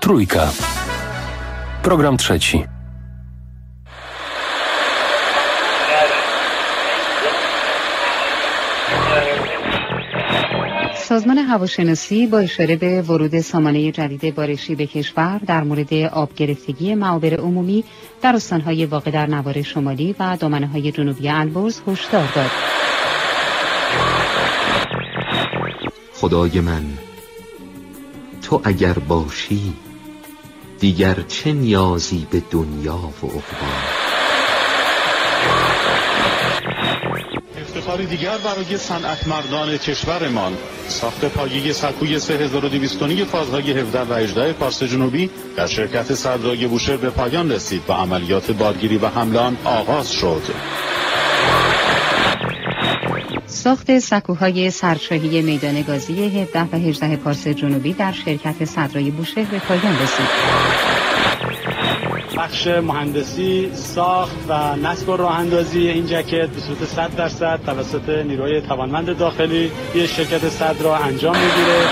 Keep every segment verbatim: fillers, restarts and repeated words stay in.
Trójka. Program trzeci. سازمان هواشناسی با اشاره به ورود سامانه جدید بارشی به کشور در مورد آب گرفتگی معابر عمومی در استان‌های واقع در نوار شمالی و دامنه‌های جنوبی البرز هشدار داد. خدای من، تو اگر باشی دیگر چه نیازی به دنیا و عقبی. افتخاری دیگر برای صنعتمندان کشورمان، ساخت پایه سکوی سه هزار و دویست تنی فازهای هفده و هجده پارس جنوبی در شرکت صدرای بوشهر به پایان رسید و عملیات بارگیری و حمل آن آغاز شد. ساخت سکوهای سرشاهی میدان گازی هفده و هجده پارس جنوبی در شرکت صدرای بوشهر به پایان رسید. بخش مهندسی، ساخت و نصب و راه اندازی این جکت به صورت صد درصد توسط نیروی توانمند داخلی یک شرکت صدرا انجام میگیره.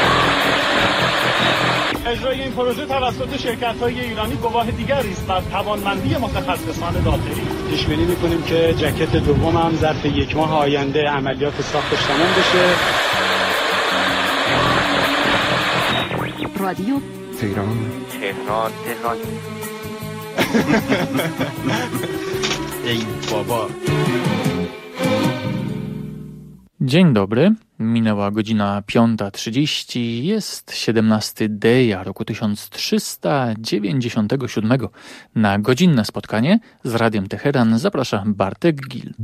اجرای این پروژه توسط شرکت‌های ایرانی گواه دیگری است بر توانمندی متخصصان داخلی. پیش بینی می‌کنیم که جکت دوم هم ظرف یک ماه آینده عملیات ساختش تمام بشه. رادیو تهران تهران تهران ej baba. Dzień dobry, minęła godzina piąta trzydzieści, jest siedemnasty Deja roku tysiąc trzysta dziewięćdziesiątego siódmego. Na godzinne spotkanie z Radiem Teheran zaprasza Bartek Gil.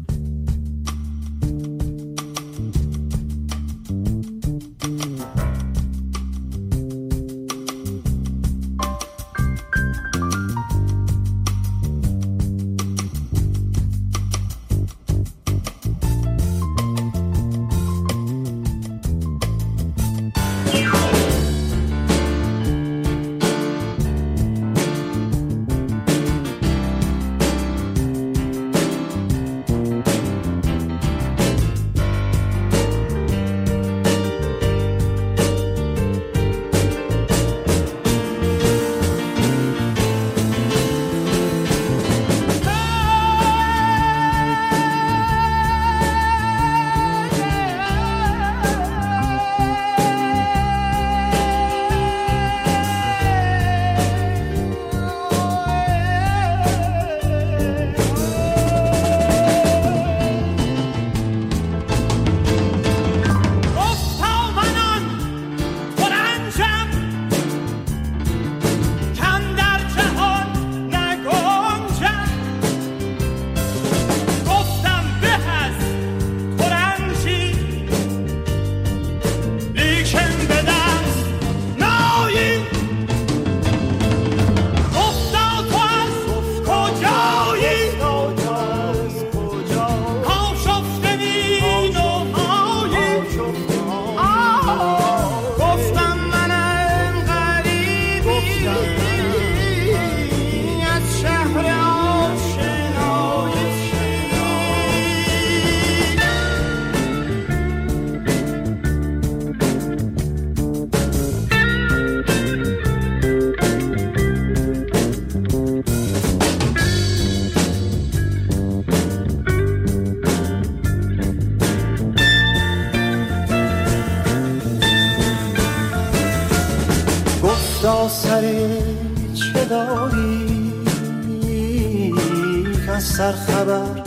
سر خبر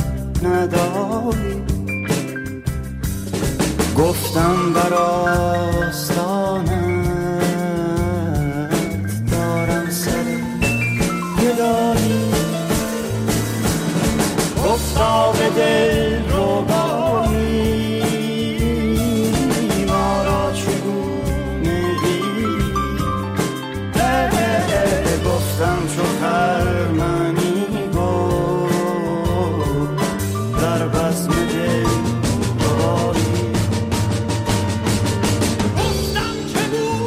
نداری، گفتم بر آستانت دارم سر گدایی، گفتا به دل ربایی ما را چگونه بی، گفتم چو خرمنی گفتم چگونه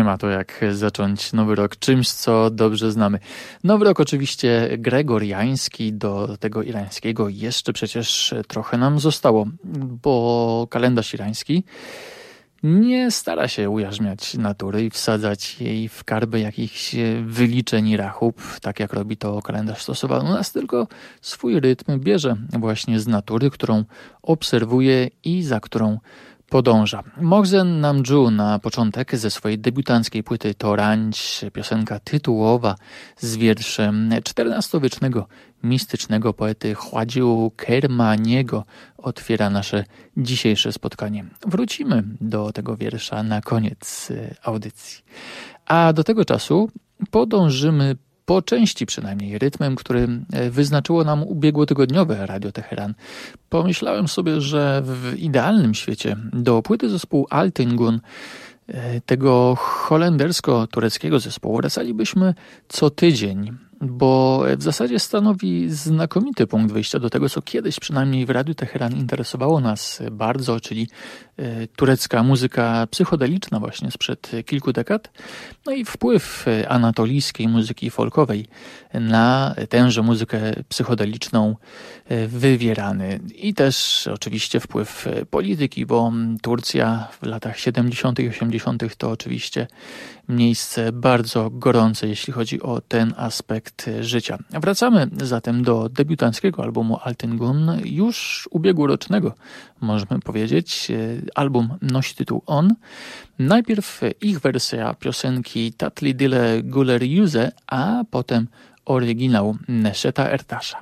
ma to jak zacząć nowy rok czymś, co dobrze znamy. Nowy rok oczywiście gregoriański, do tego irańskiego jeszcze przecież trochę nam zostało, bo kalendarz irański nie stara się ujarzmiać natury i wsadzać jej w karby jakichś wyliczeń i rachub, tak jak robi to kalendarz stosowany u nas, tylko swój rytm bierze właśnie z natury, którą obserwuje i za którą podąża. Mohsen Namju na początek ze swojej debiutanckiej płyty Toranć, piosenka tytułowa z wierszem czternastowiecznego mistycznego poety Chładziu Kermaniego otwiera nasze dzisiejsze spotkanie. Wrócimy do tego wiersza na koniec audycji. A do tego czasu podążymy po części przynajmniej rytmem, który wyznaczyło nam ubiegłotygodniowe Radio Teheran. Pomyślałem sobie, że w idealnym świecie do płyty zespołu Altıngun, tego holendersko-tureckiego zespołu, wracalibyśmy co tydzień, bo w zasadzie stanowi znakomity punkt wyjścia do tego, co kiedyś przynajmniej w Radiu Teheran interesowało nas bardzo, czyli turecka muzyka psychodeliczna właśnie sprzed kilku dekad, no i wpływ anatolijskiej muzyki folkowej na tęże muzykę psychodeliczną wywierany. I też oczywiście wpływ polityki, bo Turcja w latach siedemdziesiątych i osiemdziesiątych to oczywiście miejsce bardzo gorące, jeśli chodzi o ten aspekt życia. Wracamy zatem do debiutanckiego albumu Altıngun, już ubiegłorocznego, możemy powiedzieć. Album nosi tytuł On. Najpierw ich wersja piosenki Tatli Dile Guler Yüze, a potem oryginał Neşet Ertaş'a.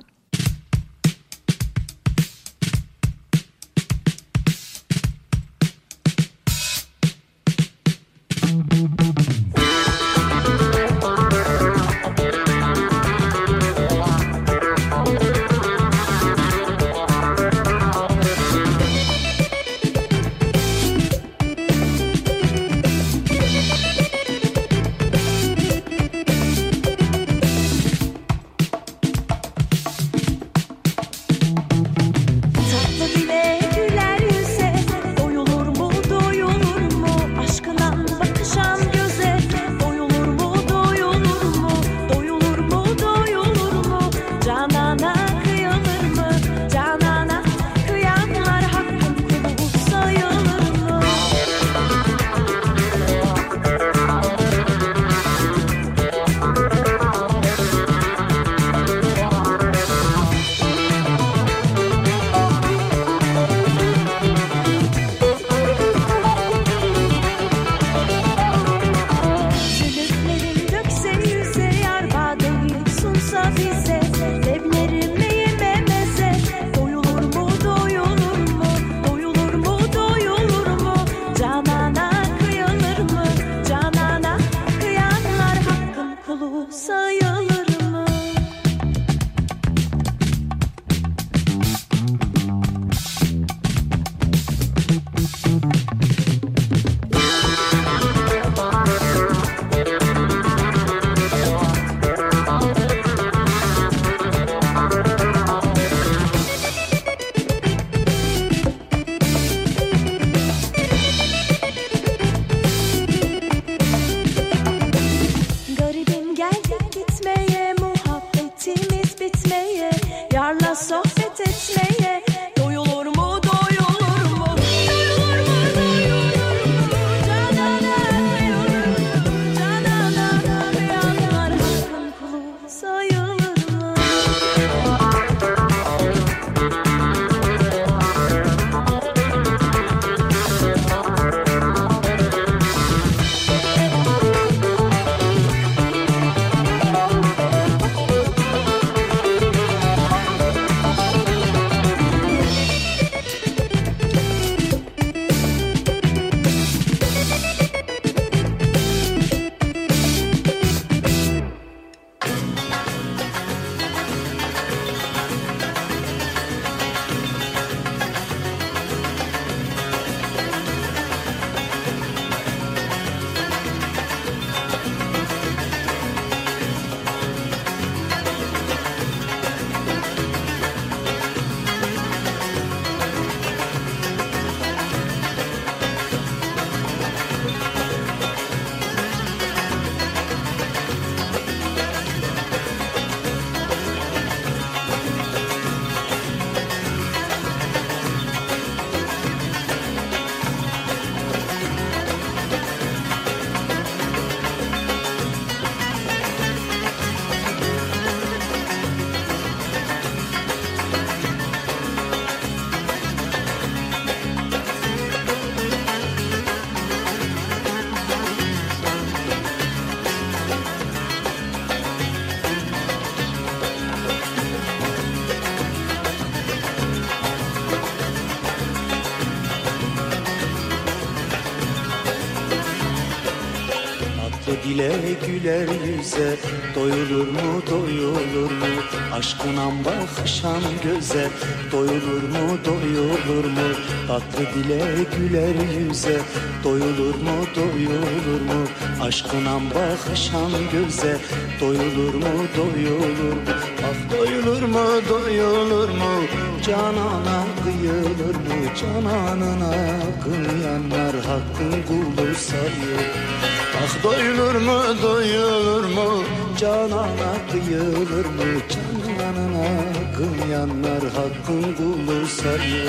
dile güler yüze, doyulur mu doyulur mu? Aşkına bakışan göze, doyulur mu doyulur mu? Tatlı dile güler yüze, doyulur mu doyulur mu? Aşkına bakışan göze, doyulur mu doyulur mu? Ah doyulur mu doyulur mu? Canana kıyılır mı? Cananına kıyanlar hakkın kulu sayıyor. Ah doyulur mu doyulur mu? Canana kıyılır mı? Cananına kıyanlar hakkın kulu sayıyor.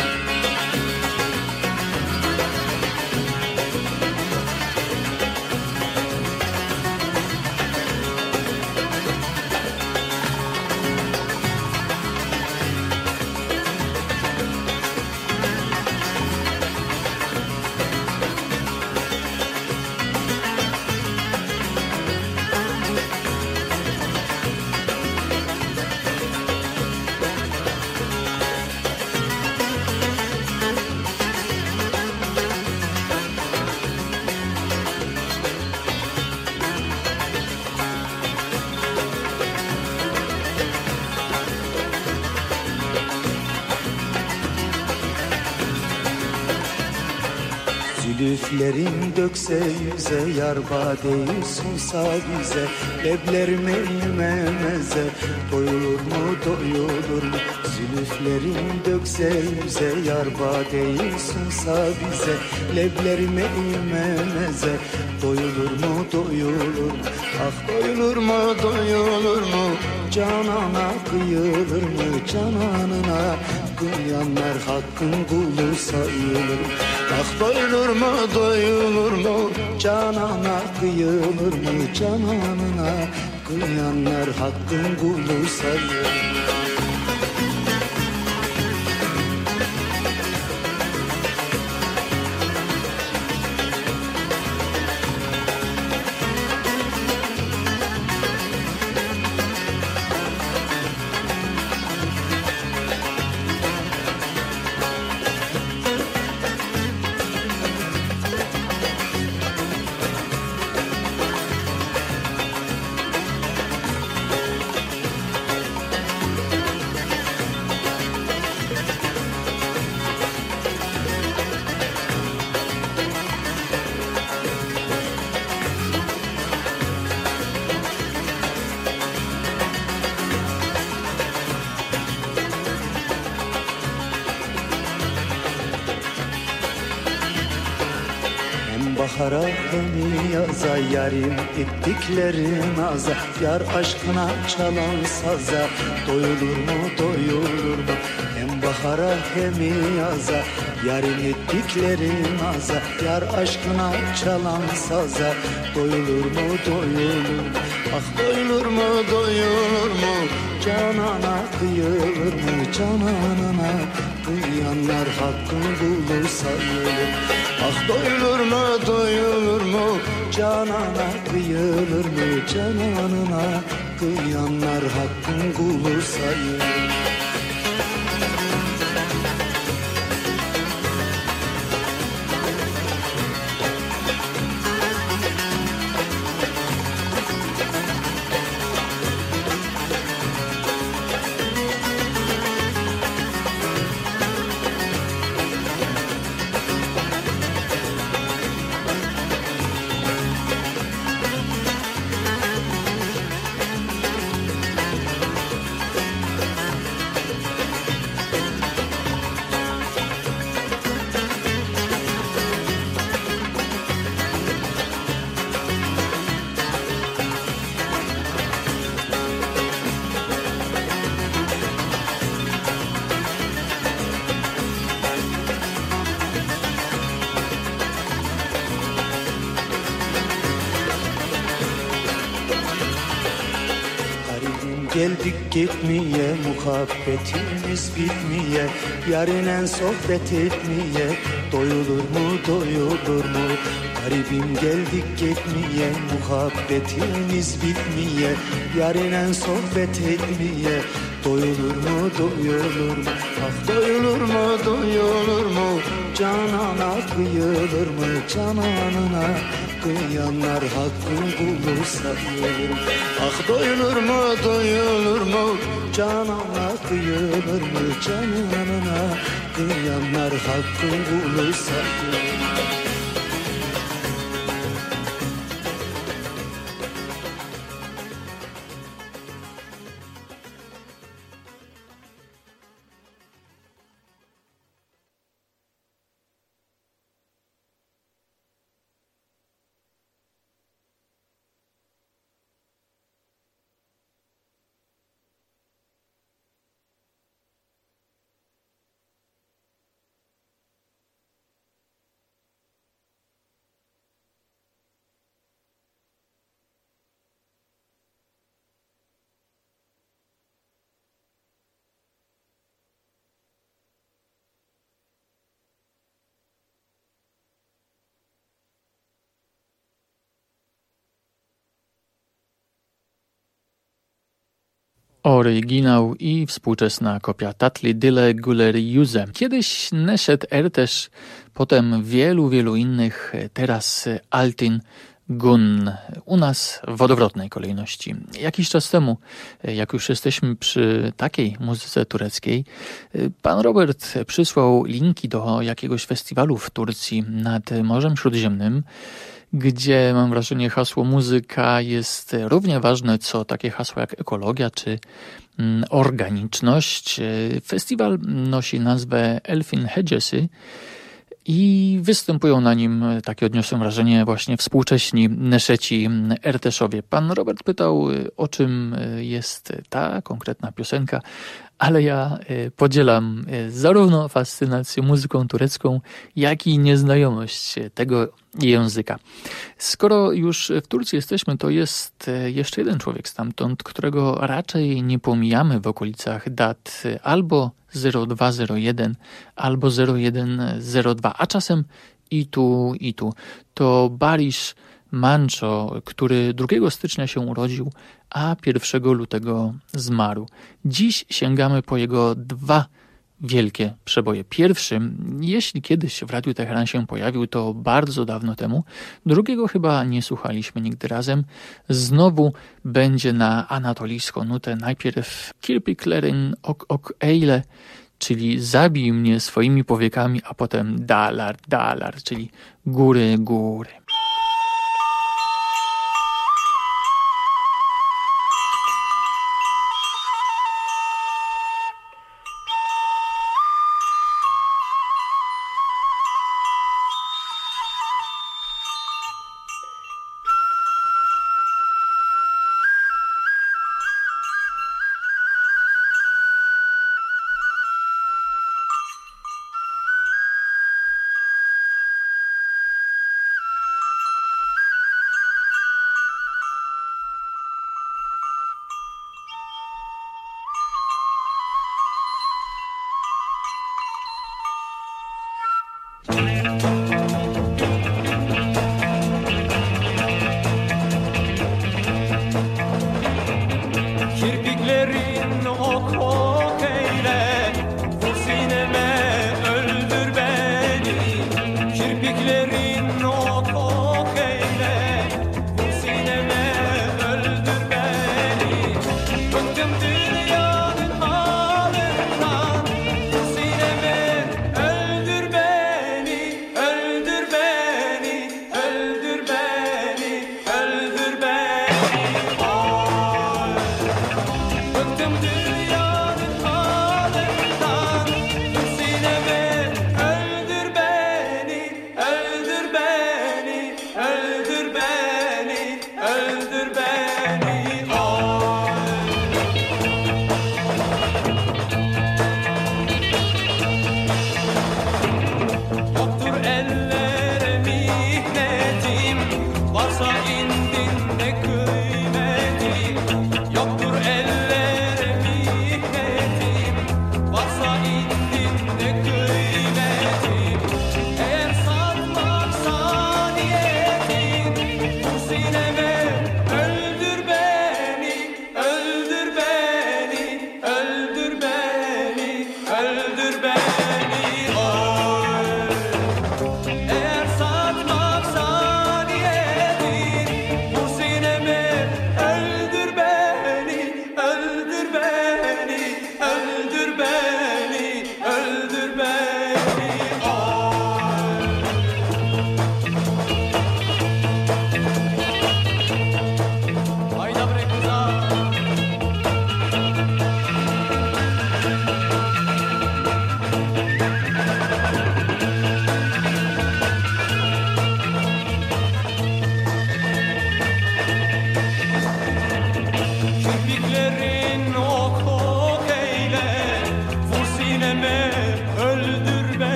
Zülüflerin dökse yüze, yar badeyi sunsa bize, leblerime yememeze, doyulur mu doyulur mu? Zülüflerin dökse yüze, yar badeyi sunsa bize, leblerime yememeze, doyulur mu doyulur mu? Ah doyulur mu doyulur mu? Canana kıyılır mı? Cananına kıyanlar hakkın kulu sayılır. Ah doyulur mu doyulur mu? Canana kıyılır mı? Cananına kıyanlar hakkın kulu sayılır. Bahara hem yaza, yarim ettiklerin aza, yar aşkına çalan saza, doyulur mu doyulur mu? Hem bahara hem yaza, yarim ettiklerin aza, yar aşkına çalan saza, doyulur mu doyulur mu? Ah doyulur mu doyulur mu? Canana kıyılır mı? Cananına kıyanlar hakkın kulu sayılır. Ah doyulur mu doyulur mu? Canana kıyılır mı? Cananına kıyanlar hakkın kulu sayılır. Geldik gitmeye, muhabbetimiz bitmeye, yarinen sohbet etmeye, doyulur mu doyulur mu? Garibim Sevim geldik gitmeye, muhabbetimiz bitmeye, yarinen sohbet etmeye. Doyulur mu, doyulur mu, ah doyulur mu, doyulur mu? Canana kıyılır mı, cananına kıyanlar hakkını bulursa doyulur mu? Ah doyulur mu, doyulur mu? Canana kıyılır mı, cananına kıyanlar hakkını bulursa doyulur mu? Oryginał i współczesna kopia Tatli Dile Guler Juze. Kiedyś Neshet Ertesh, potem wielu, wielu innych, teraz Altin Gun. U nas w odwrotnej kolejności. Jakiś czas temu, jak już jesteśmy przy takiej muzyce tureckiej, pan Robert przysłał linki do jakiegoś festiwalu w Turcji nad Morzem Śródziemnym, gdzie mam wrażenie hasło muzyka jest równie ważne co takie hasła jak ekologia czy organiczność. Festiwal nosi nazwę Elfin Hecesi i występują na nim, takie odniosłem wrażenie, właśnie współcześni Neszeci Erteszowie. Pan Robert pytał, o czym jest ta konkretna piosenka, ale ja podzielam zarówno fascynację muzyką turecką, jak i nieznajomość tego języka. Skoro już w Turcji jesteśmy, to jest jeszcze jeden człowiek stamtąd, którego raczej nie pomijamy w okolicach dat albo zero dwa zero jeden, albo zero jeden zero dwa, a czasem i tu, i tu. To Barish Mancho, który drugiego stycznia się urodził, a pierwszego lutego zmarł. Dziś sięgamy po jego dwa wielkie przeboje. Pierwszy, jeśli kiedyś w Radiu Teheran się pojawił, to bardzo dawno temu. Drugiego chyba nie słuchaliśmy nigdy razem. Znowu będzie na anatolijską nutę. Najpierw Kirpiklerin Ok Ok Eyle, czyli zabij mnie swoimi powiekami, a potem Dalar Dalar, czyli góry, góry.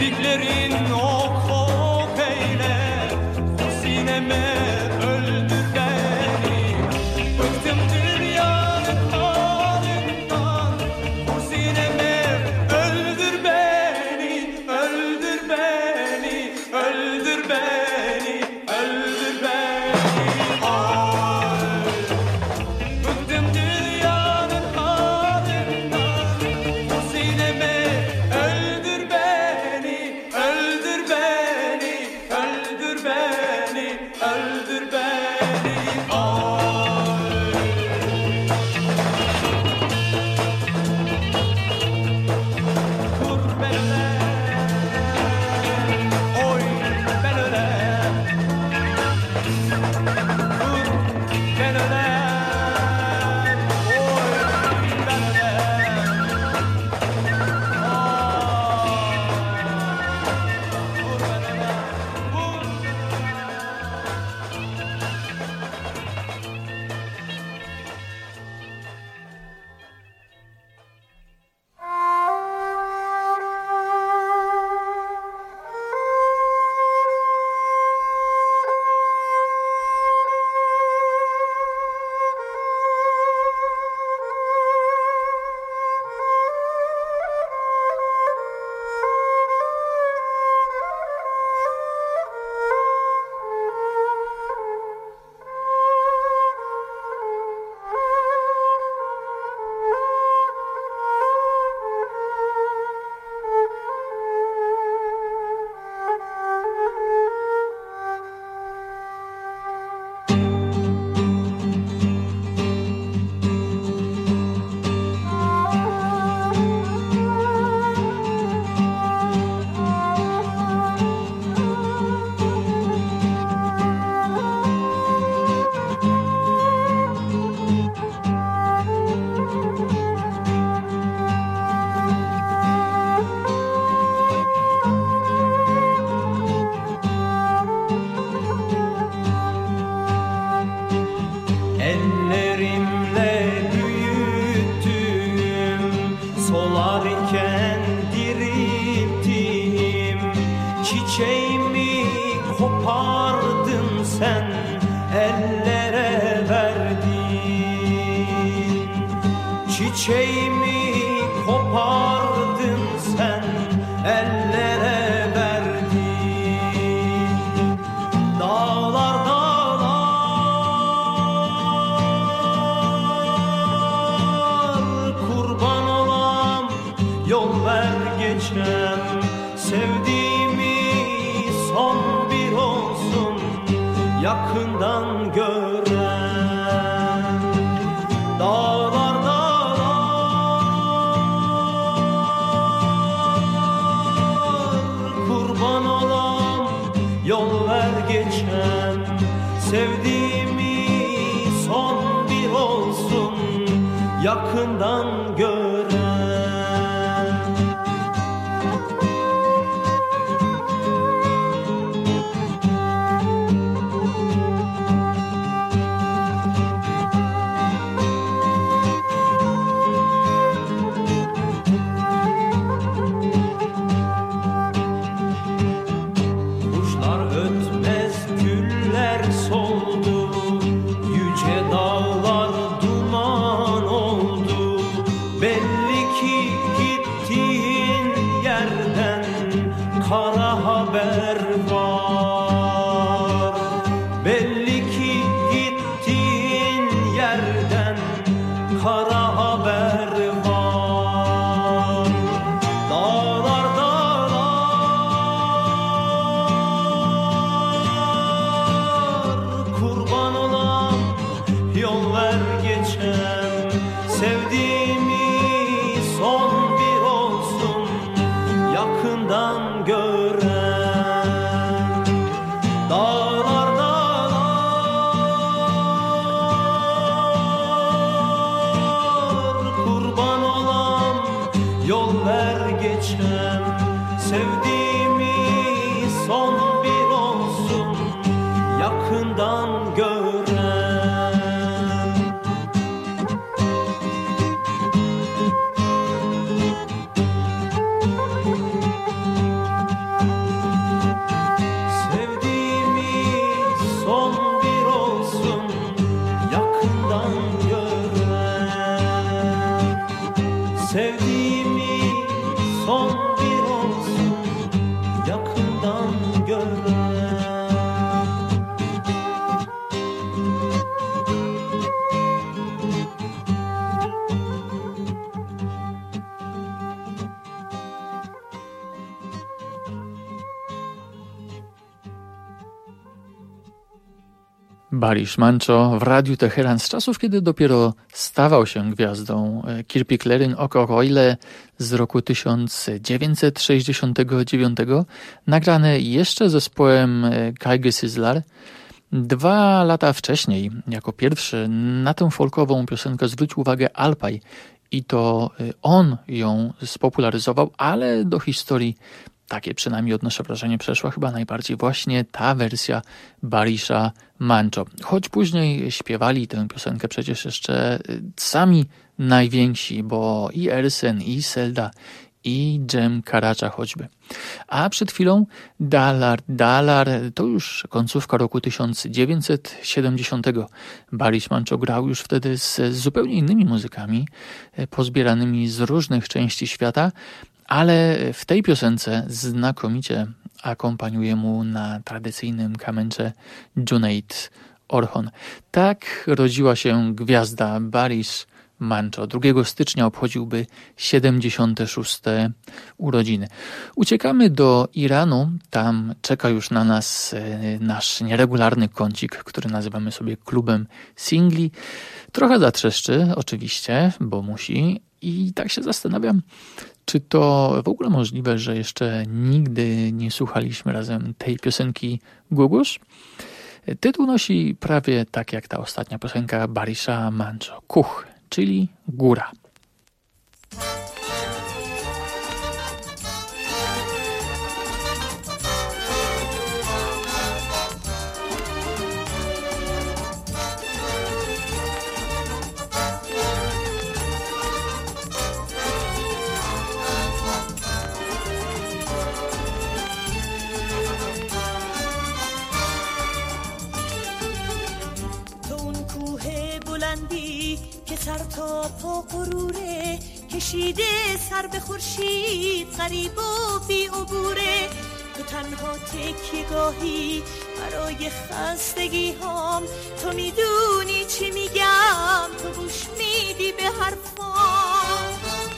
kirpiklerin ok ok eyle, o sineme öldür beni. Bıktım dünyanın halinden, o sineme öldür beni, öldür beni, öldür beni, öldür beni. Ay, bıktım dünyanın halinden, o sineme öldür beni, öldür beni, öldür beni, öldür beni. Ay. Vur ben ölem, oy ben ölem. Vur ben ölem, oy ben ölem. Ay. Vur ben ölem, vur. Ellerimle büyüttüm, solarken dirilttim. Çiçeğimi kopardın sen, ellere verdin. Çiçeğimi kopardın sen, ellere verdin. Dağlar dağlar, kurban olam, yol ver geçem. Sevdiğimi son bir olsun, yakından gören. Dağlar dağlar, kurban olam, yol ver geçem. Sevdiğimi son bir olsun, yakından gören. Kuşlar ötmez, güller soldu, yüce dağlar duman oldu. Belli ki gittiğin yerden kara haber var. Belli ki gittiğin yerden kara haber var. Dağlar dağlar, kurban olam, yol ver geçem. Sevdiğimi son bir olsun, yakından gören. Dağlar dağlar, kurban olam, yol ver geçem. Sevdiğimi son bir olsun, yakından gören. yakından görmek. Barisz Mancho w Radiu Teheran z czasów, kiedy dopiero stawał się gwiazdą. Kirpiklerin Okokoyle z roku tysiąc dziewięćset sześćdziesiątego dziewiątego, nagrane jeszcze zespołem Kaygı Sizler. Dwa lata wcześniej, jako pierwszy, na tę folkową piosenkę zwrócił uwagę Alpay i to on ją spopularyzował, ale do historii, takie przynajmniej odnoszę wrażenie, przeszła chyba najbardziej właśnie ta wersja Barisza Mancho. Choć później śpiewali tę piosenkę przecież jeszcze sami najwięksi, bo i Ersen, i Selda, i Cem Karaca choćby. A przed chwilą Dalar, Dalar, to już końcówka roku tysiąc dziewięćset siedemdziesiątego. Barisz Mancho grał już wtedy z zupełnie innymi muzykami, pozbieranymi z różnych części świata, ale w tej piosence znakomicie akompaniuje mu na tradycyjnym kamencze Cüneyt Orhon. Tak rodziła się gwiazda Barisz Mancho. drugiego stycznia obchodziłby siedemdziesiąte szóste urodziny. Uciekamy do Iranu. Tam czeka już na nas nasz nieregularny kącik, który nazywamy sobie klubem singli. Trochę zatrzeszczy oczywiście, bo musi. I tak się zastanawiam, czy to w ogóle możliwe, że jeszcze nigdy nie słuchaliśmy razem tej piosenki Gugusz? Tytuł nosi prawie tak jak ta ostatnia piosenka Barisza Mancho, Kuch, czyli góra. سر تا پا غروره کشیده سر به خورشید غریب و بی عبوره تو تنها تکیه گاهی برای خستگی هام تو میدونی چی میگم تو گوش میدی به حرفام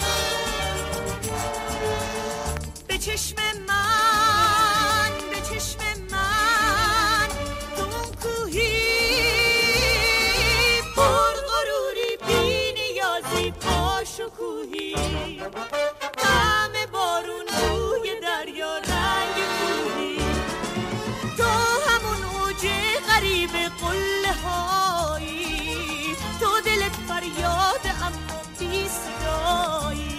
به چشم من به چشم من تو اون کوهی شکوهی طعم بارون روی دریا رنگ کوهی تو همون اوج غریب قله هایی تو دلت فریاد اما بی صدایی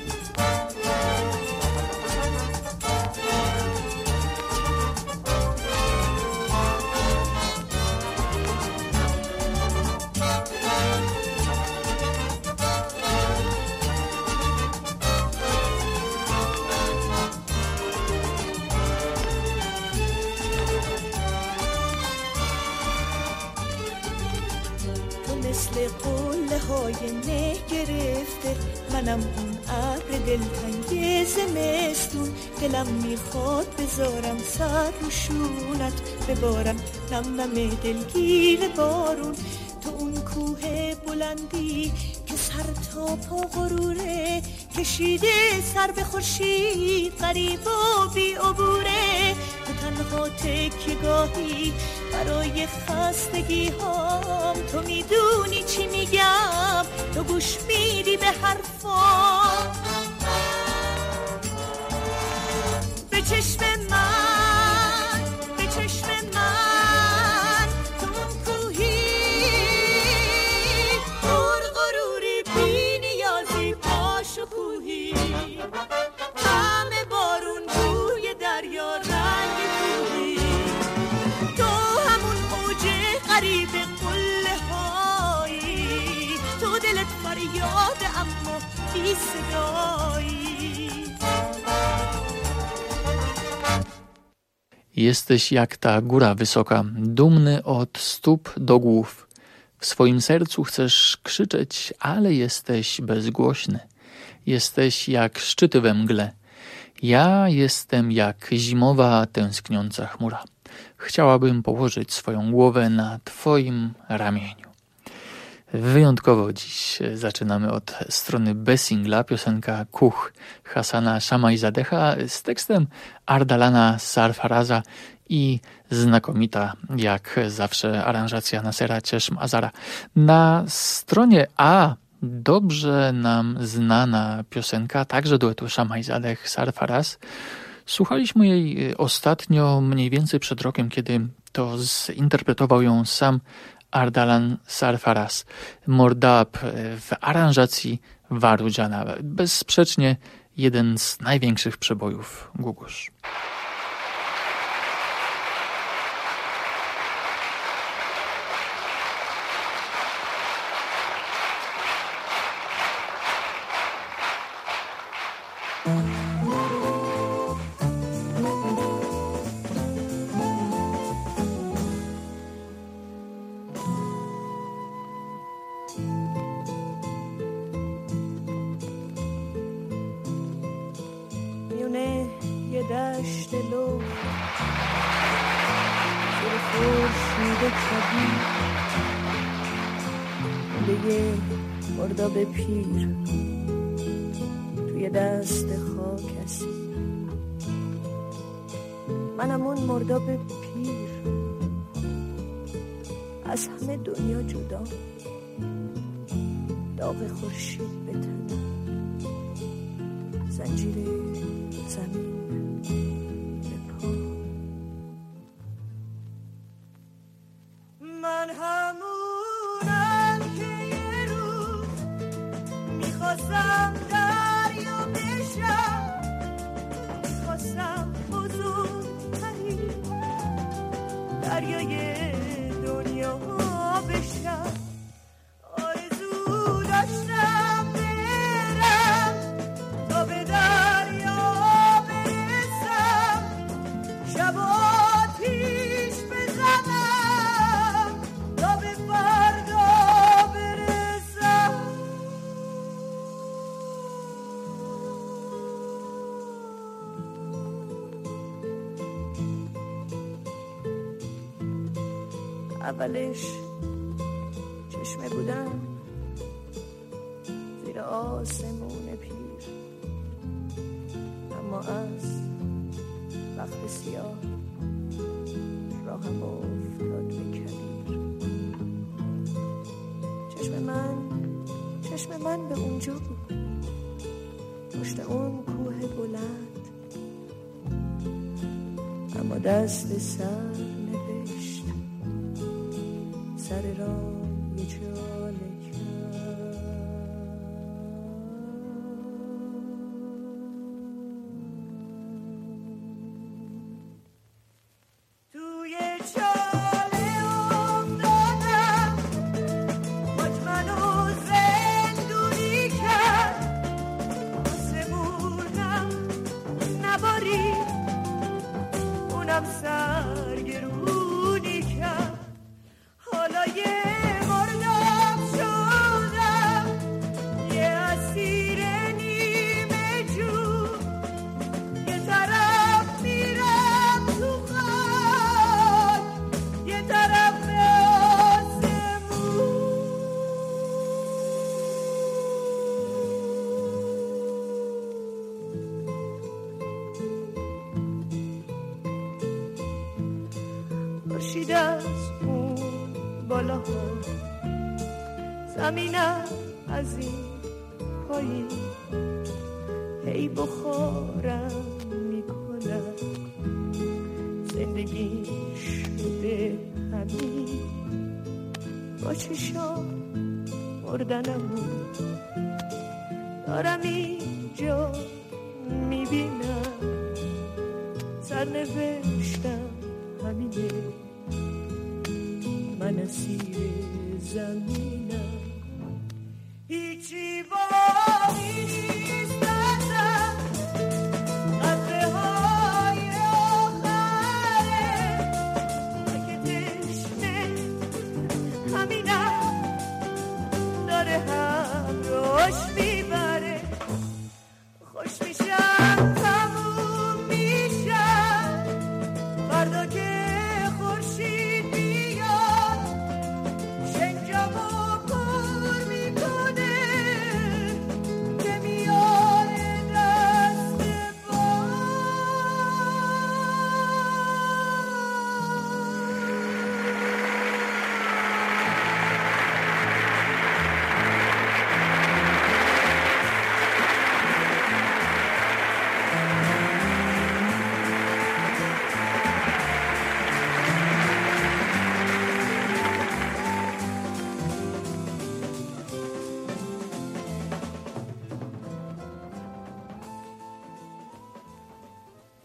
مثل قله های مه گرفته منم اون ابر دلتنگ زمستون دلم میخواد بذارم سر رو شونت ببارم نم نم دلگیر بارون تو اون کوه بلندی که سر تا پا غروره کشیده سر به خورشید غریب و بی عبوره تو تنها تکیه گاهی برای خستگی هام تو میدونی چی میگم تو گوش میدی به حرفام به چشم من به چشم من تو اون کوهی پر غروری بی نیازی با شکوهی طعم بارون روی دریا رنگ کوهی تو همون اوج غریب قله هایی تو دلت فریاد اما بی صدایی Jesteś jak ta góra wysoka, dumny od stóp do głów. W swoim sercu chcesz krzyczeć, ale jesteś bezgłośny. Jesteś jak szczyty we mgle. Ja jestem jak zimowa, tęskniąca chmura. Chciałabym położyć swoją głowę na twoim ramieniu. Wyjątkowo dziś zaczynamy od strony B singla, piosenka Kuch Hasana Szamajzadeha z tekstem Ardalana Sarfaraza i znakomita jak zawsze aranżacja Nasera Cheshm Azara. Na stronie A dobrze nam znana piosenka, także duetu Szamajzadeh Sarfaraz. Słuchaliśmy jej ostatnio mniej więcej przed rokiem, kiedy to zinterpretował ją sam Ardalan Sarfaraz. Mordab w aranżacji Warujana. Bezsprzecznie jeden z największych przebojów Gugusz. مرداب پیر توی دست خاکسی، منم اون مرداب پیر از همه دنیا جدا، داغ خورشید به تنم، زنجیر زمین به پا. من همونم که یه روز میخواستم دریا بشم، میخواستم بزرگترین دریای دنیا بشم، آرزو داشتم برم تا به دریا برسم، شب آتیش بزنم تا به فردا برسم. اولش چشمه بودم زیر آسمون پیر، اما از وقت سیاه راهم افتاد به کبیر. چشم من چشم من به اونجا بود، پشت اون کوه بلند، اما دست سر نوشت سر را یه چاله کرد. توی چاله افتادم، خود منو زندونی کرد، آسمونم نبارید، اونم سرگرونی کرد. حالا یه مرداب شدم، یه اسیر نیمه جون، یه طرف میرم تو خاک، یه طرف به آسمون. خورشید از بالاها، زمینم از این پایین، هی بخارم میکنم، زندگی شده همین، با چشام مردنمون دارم اینجا میبینم، سرنوشتم همینه، من اسیر زمینم، هیچی باقی نیست ازم، قطره های آخره، که تشنه همینم، داره همراش میبره، خوش میشم تموم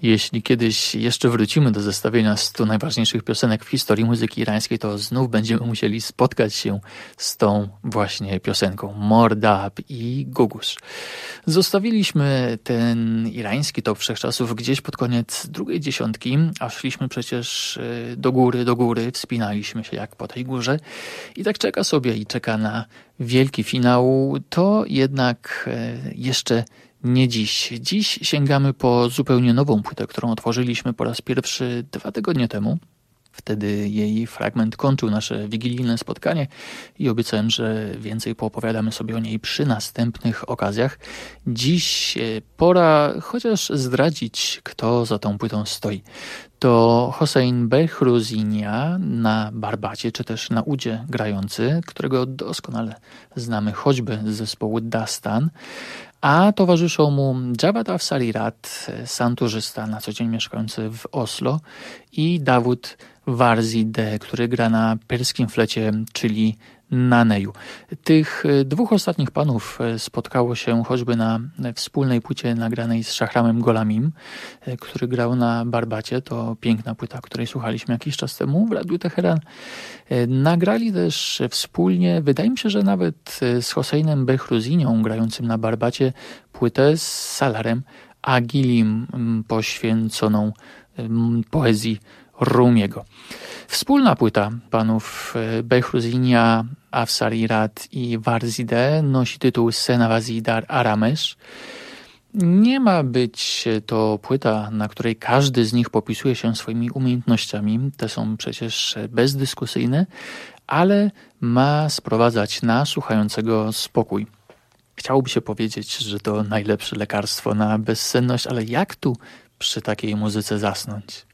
Jeśli kiedyś jeszcze wrócimy do zestawienia stu najważniejszych piosenek w historii muzyki irańskiej, to znów będziemy musieli spotkać się z tą właśnie piosenką Mordab i Gugusz. Zostawiliśmy ten irański top wszechczasów gdzieś pod koniec drugiej dziesiątki, a szliśmy przecież do góry, do góry, wspinaliśmy się jak po tej górze i tak czeka sobie i czeka na wielki finał. To jednak jeszcze nie dziś. Dziś sięgamy po zupełnie nową płytę, którą otworzyliśmy po raz pierwszy dwa tygodnie temu. Wtedy jej fragment kończył nasze wigilijne spotkanie i obiecałem, że więcej poopowiadamy sobie o niej przy następnych okazjach. Dziś pora chociaż zdradzić, kto za tą płytą stoi. To Hossein Behrouzinia na barbacie, czy też na udzie grający, którego doskonale znamy choćby z zespołu Dastan, a towarzyszą mu Javad Afsarirat, santurzysta na co dzień mieszkający w Oslo, i Dawud Warzideh, który gra na perskim flecie, czyli Naneju. Tych dwóch ostatnich panów spotkało się choćby na wspólnej płycie nagranej z Shahramem Golamim, który grał na barbacie. To piękna płyta, której słuchaliśmy jakiś czas temu w Radiu Teheran. Nagrali też wspólnie, wydaje mi się, że nawet z Hosseinem Behrouzinią grającym na barbacie, płytę z Salarem Agilim poświęconą poezji Rumiego. Wspólna płyta panów Behrouzinia, Afsarirat i Warzideh nosi tytuł Senavazi dar Aramesh. Nie ma być to płyta, na której każdy z nich popisuje się swoimi umiejętnościami. Te są przecież bezdyskusyjne, ale ma sprowadzać na słuchającego spokój. Chciałoby się powiedzieć, że to najlepsze lekarstwo na bezsenność, ale jak tu przy takiej muzyce zasnąć?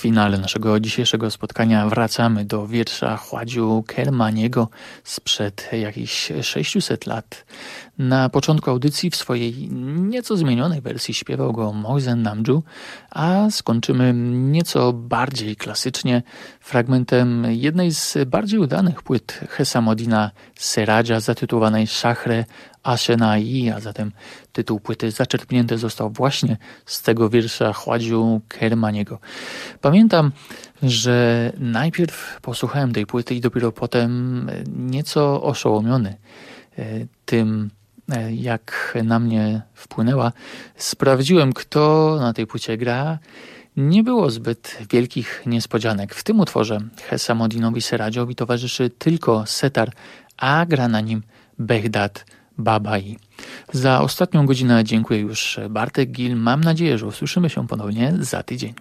finale naszego dzisiejszego spotkania wracamy do wiersza Chładziu Kermaniego sprzed jakichś sześciuset lat. Na początku audycji w swojej nieco zmienionej wersji śpiewał go Mohsen Namju, a skończymy nieco bardziej klasycznie fragmentem jednej z bardziej udanych płyt Hesamoddina Seradża zatytułowanej Szachre Ashenai, a zatem tytuł płyty zaczerpnięty został właśnie z tego wiersza Chładziu Kermaniego. Pamiętam, że najpierw posłuchałem tej płyty i dopiero potem nieco oszołomiony tym, jak na mnie wpłynęła, sprawdziłem, kto na tej płycie gra. Nie było zbyt wielkich niespodzianek. W tym utworze Hesamoddinowi Seradżowi towarzyszy tylko setar, a gra na nim Behdad Babai. Za ostatnią godzinę dziękuję już Bartek Gil. Mam nadzieję, że usłyszymy się ponownie za tydzień.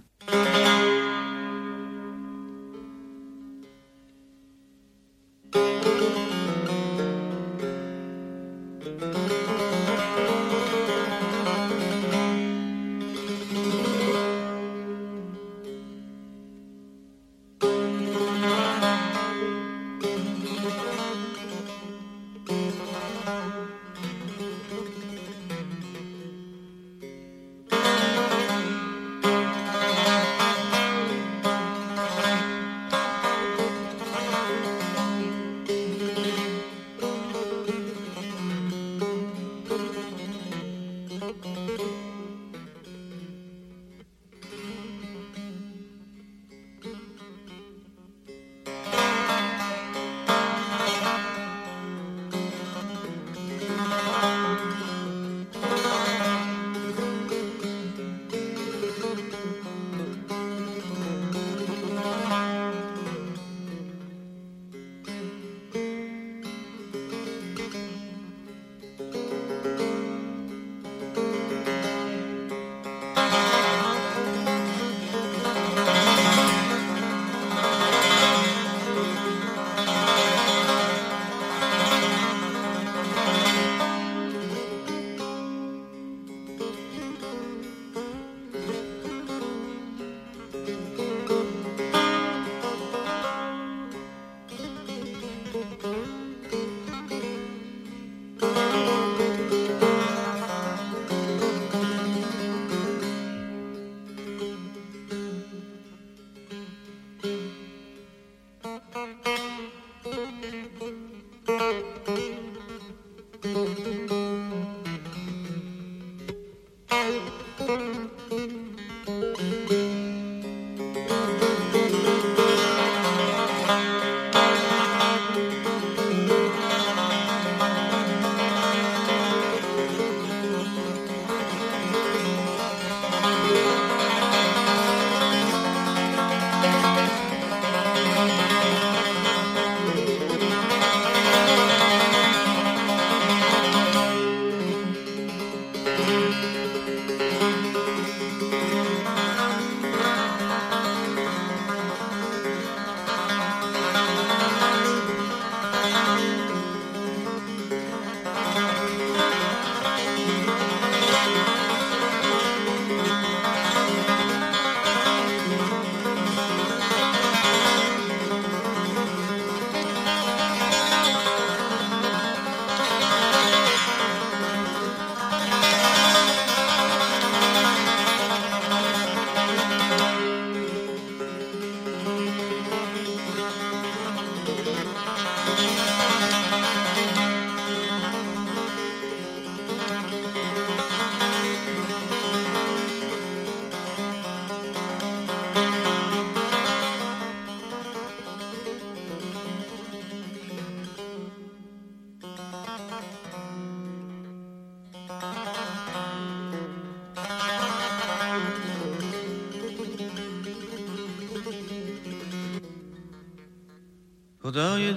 خدای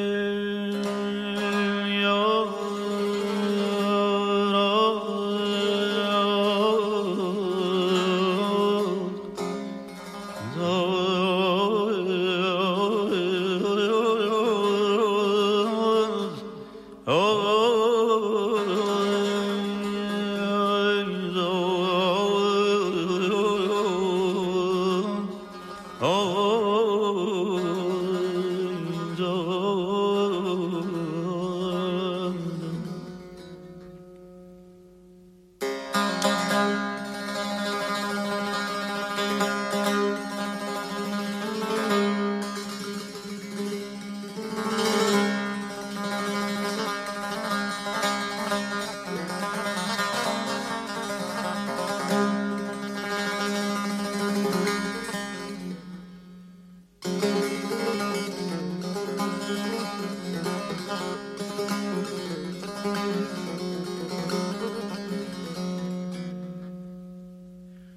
دل یا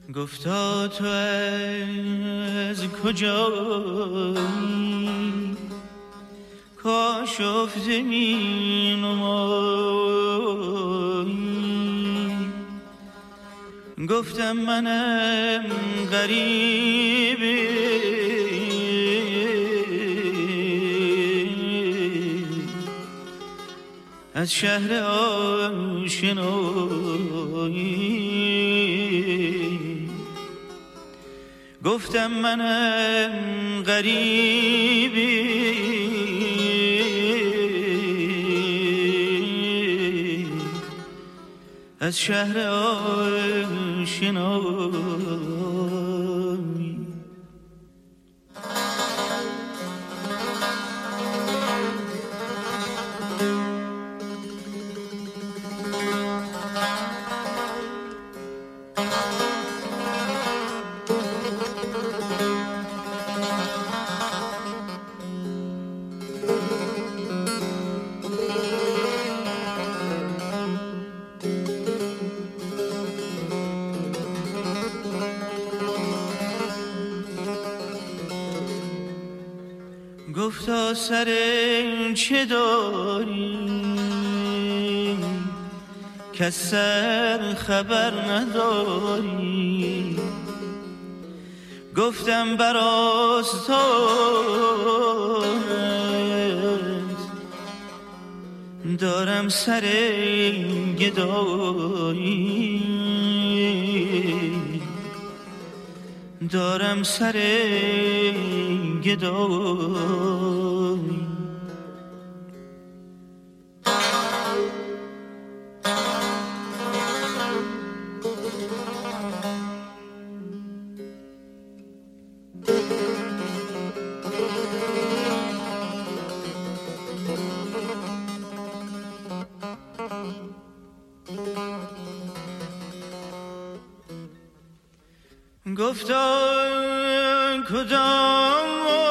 گفتا تو از کجایی کاشفته می نمایی گفتم منم غریبی از شهر آشنایی گفتم منم غریبی از شهر آشنایی گفتا سر چه داری که سر خبر نداری گفتم بر آستانت دارم سر گدایی دارم سر گدایی گفتا کدام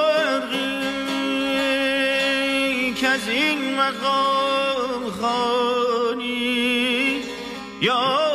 مرغی که از این مقام خوانی یا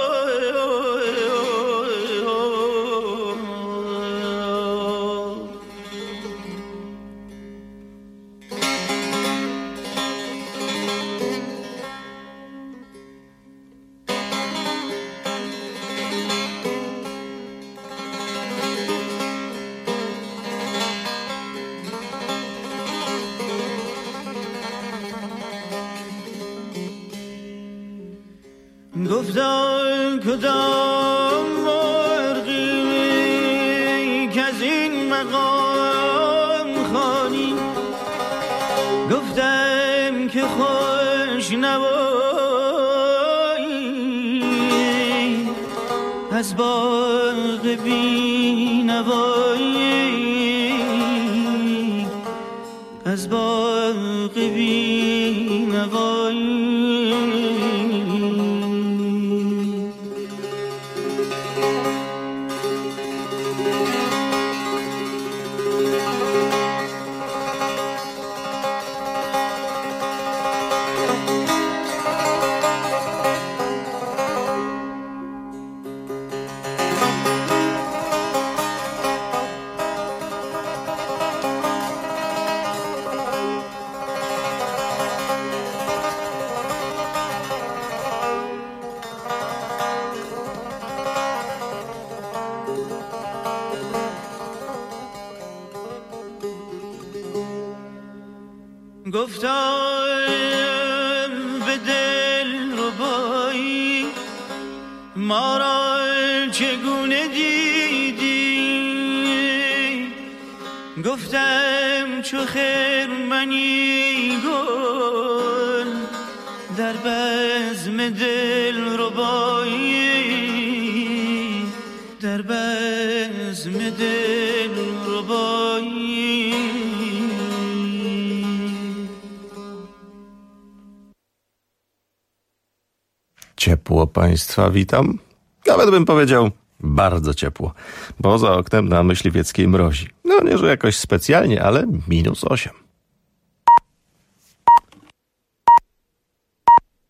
گفتم کدام مرغی که از این مقام خوانی گفتم که خوش نوایی از باغ بی نوایی از باغ بی نوایی گفتم به دل ربایی ما را چگونه دیدی گفتم چو خرمنی گل در بزم دل ربایی در بزم دل ربایی. Ciepło Państwa witam. Nawet bym powiedział bardzo ciepło, bo za oknem na Myśliwieckiej mrozi. No nie, że jakoś specjalnie, ale minus osiem.